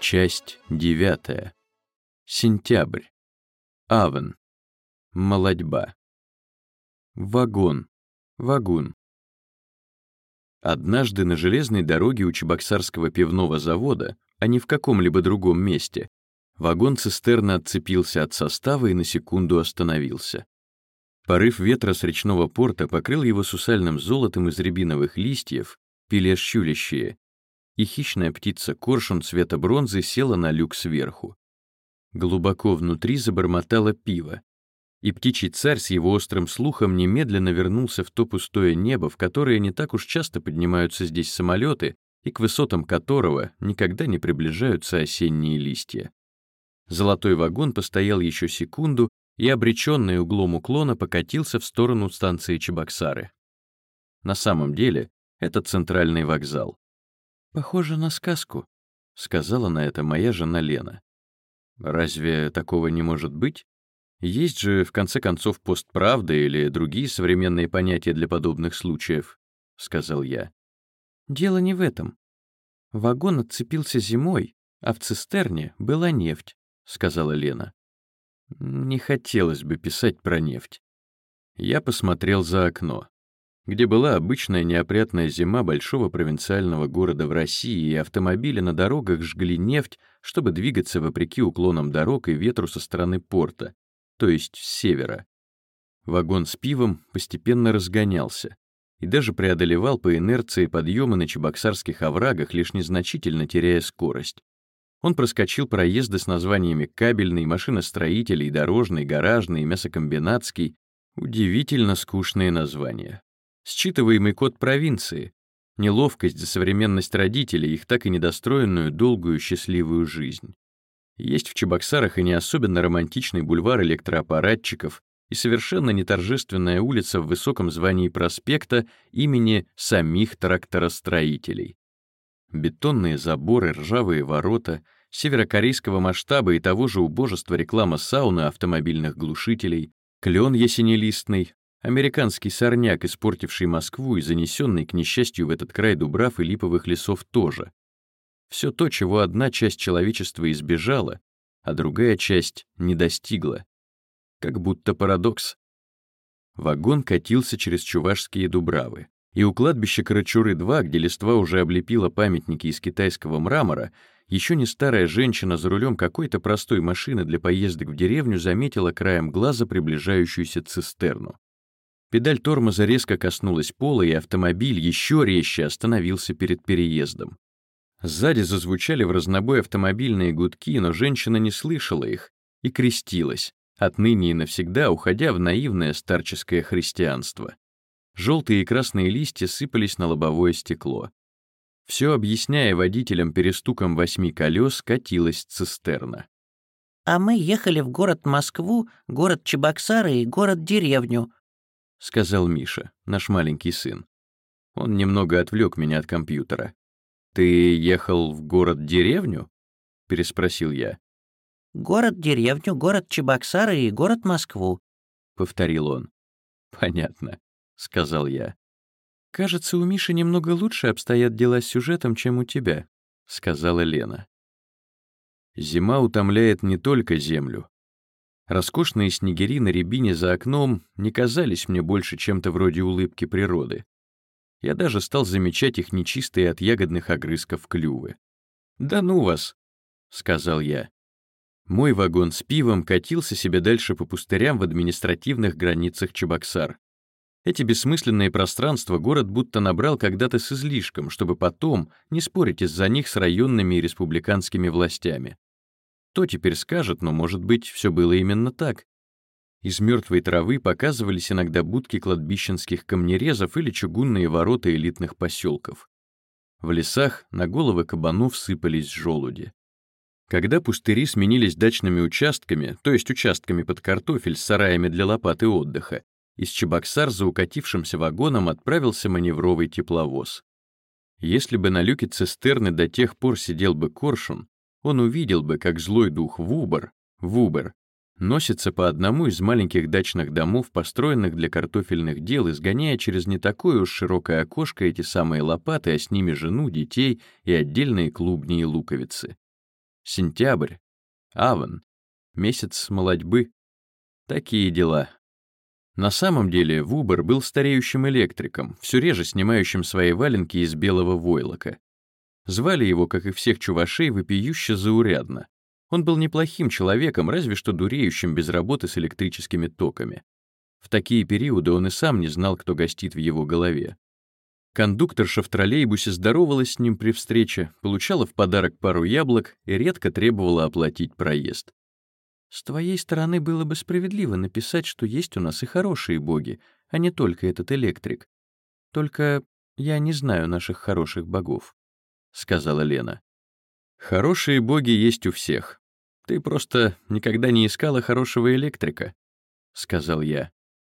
Часть 9. Сентябрь. Авен. Молодьба. Вагон. Вагун. Однажды на железной дороге у Чебоксарского пивного завода, а не в каком-либо другом месте, вагон-цистерна отцепился от состава и на секунду остановился. Порыв ветра с речного порта покрыл его сусальным золотом из рябиновых листьев, пиле щулящие, и хищная птица-коршун цвета бронзы села на люк сверху. Глубоко внутри забормотало пиво, и птичий царь с его острым слухом немедленно вернулся в то пустое небо, в которое не так уж часто поднимаются здесь самолеты, и к высотам которого никогда не приближаются осенние листья. Золотой вагон постоял еще секунду и, обреченный углом уклона, покатился в сторону станции Чебоксары. На самом деле, это центральный вокзал. «Похоже на сказку», — сказала на это моя жена Лена. «Разве такого не может быть? Есть же, в конце концов, постправда или другие современные понятия для подобных случаев», — сказал я. «Дело не в этом. Вагон отцепился зимой, а в цистерне была нефть», — сказала Лена. «Не хотелось бы писать про нефть». Я посмотрел за окно, где была обычная неопрятная зима большого провинциального города в России, и автомобили на дорогах жгли нефть, чтобы двигаться вопреки уклонам дорог и ветру со стороны порта, то есть с севера. Вагон с пивом постепенно разгонялся и даже преодолевал по инерции подъемы на чебоксарских оврагах, лишь незначительно теряя скорость. Он проскочил проезды с названиями «Кабельный», «Машиностроительный», «Дорожный», «Гаражный», «Мясокомбинатский». Удивительно скучные названия. Считываемый код провинции, неловкость за современность родителей, их так и недостроенную долгую счастливую жизнь. Есть в Чебоксарах и не особенно романтичный бульвар электроаппаратчиков, и совершенно неторжественная улица в высоком звании проспекта имени самих тракторостроителей. Бетонные заборы, ржавые ворота, северокорейского масштаба и того же убожества реклама сауны, автомобильных глушителей, клен ясенелистный, американский сорняк, испортивший Москву и занесенный, к несчастью, в этот край дубрав и липовых лесов тоже. Все то, чего одна часть человечества избежала, а другая часть не достигла. Как будто парадокс. Вагон катился через чувашские дубравы, и у кладбища Карачуры-2, где листва уже облепила памятники из китайского мрамора, еще не старая женщина за рулем какой-то простой машины для поездок в деревню заметила краем глаза приближающуюся цистерну. Педаль тормоза резко коснулась пола, и автомобиль еще резче остановился перед переездом. Сзади зазвучали в разнобой автомобильные гудки, но женщина не слышала их и крестилась, отныне и навсегда уходя в наивное старческое христианство. Желтые и красные листья сыпались на лобовое стекло. Все объясняя водителям перестуком 8 колес, катилась цистерна. «А мы ехали в город Москву, город Чебоксары и город-деревню», — сказал Миша, наш маленький сын. Он немного отвлек меня от компьютера. «Ты ехал в город-деревню?» — переспросил я. «Город-деревню, город Чебоксары и город Москву», — повторил он. «Понятно», — сказал я. «Кажется, у Миши немного лучше обстоят дела с сюжетом, чем у тебя», — сказала Лена. Зима утомляет не только землю. Роскошные снегири на рябине за окном не казались мне больше чем-то вроде улыбки природы. Я даже стал замечать их нечистые от ягодных огрызков клювы. «Да ну вас!» — сказал я. Мой вагон с пивом катился себе дальше по пустырям в административных границах Чебоксар. Эти бессмысленные пространства город будто набрал когда-то с излишком, чтобы потом не спорить из-за них с районными и республиканскими властями. Кто теперь скажет, но, может быть, все было именно так. Из мертвой травы показывались иногда будки кладбищенских камнерезов или чугунные ворота элитных поселков. В лесах на головы кабанов сыпались желуди. Когда пустыри сменились дачными участками, то есть участками под картофель с сараями для лопат и отдыха, из Чебоксар за укатившимся вагоном отправился маневровый тепловоз. Если бы на люке цистерны до тех пор сидел бы коршун, он увидел бы, как злой дух Вубер носится по одному из маленьких дачных домов, построенных для картофельных дел, изгоняя через не такое уж широкое окошко эти самые лопаты, а с ними жену, детей и отдельные клубни и луковицы. Сентябрь, Аван, месяц молодьбы. Такие дела. На самом деле Вубер был стареющим электриком, все реже снимающим свои валенки из белого войлока. Звали его, как и всех чувашей, вопиюще заурядно. Он был неплохим человеком, разве что дуреющим без работы с электрическими токами. В такие периоды он и сам не знал, кто гостит в его голове. Кондукторша в троллейбусе здоровалась с ним при встрече, получала в подарок пару яблок и редко требовала оплатить проезд. «С твоей стороны было бы справедливо написать, что есть у нас и хорошие боги, а не только этот электрик. Только я не знаю наших хороших богов», — сказала Лена. «Хорошие боги есть у всех. Ты просто никогда не искала хорошего электрика», — сказал я.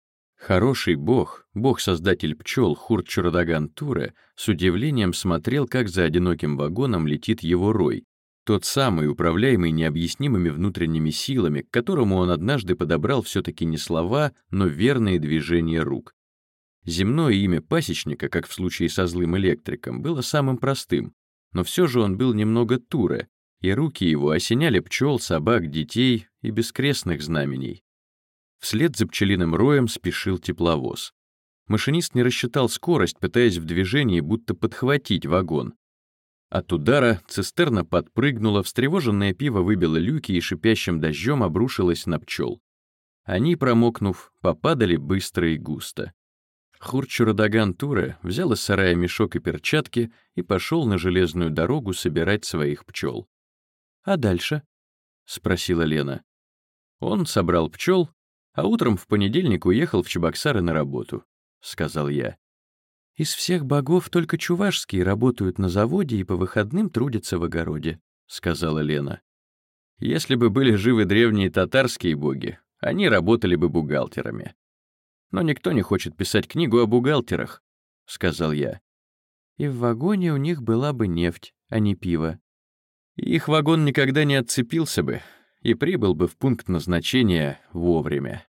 Хороший бог, бог-создатель пчел Хурт-Чуродаган Туре, с удивлением смотрел, как за одиноким вагоном летит его рой, тот самый, управляемый необъяснимыми внутренними силами, к которому он однажды подобрал все-таки не слова, но верные движения рук. Земное имя пасечника, как в случае со злым электриком, было самым простым, но все же он был немного Туре, и руки его осеняли пчел, собак, детей и бескрестных знамений. Вслед за пчелиным роем спешил тепловоз. Машинист не рассчитал скорость, пытаясь в движении будто подхватить вагон. От удара цистерна подпрыгнула, встревоженное пиво выбило люки и шипящим дождем обрушилось на пчел. Они, промокнув, попадали быстро и густо. Хурт-Чуродаган Туре взял из сарая мешок и перчатки и пошел на железную дорогу собирать своих пчел. «А дальше?» — спросила Лена. Он собрал пчел, а утром в понедельник уехал в Чебоксары на работу, — сказал я. «Из всех богов только чувашские работают на заводе и по выходным трудятся в огороде», — сказала Лена. «Если бы были живы древние татарские боги, они работали бы бухгалтерами. Но никто не хочет писать книгу о бухгалтерах», — сказал я. «И в вагоне у них была бы нефть, а не пиво. Их вагон никогда не отцепился бы и прибыл бы в пункт назначения вовремя».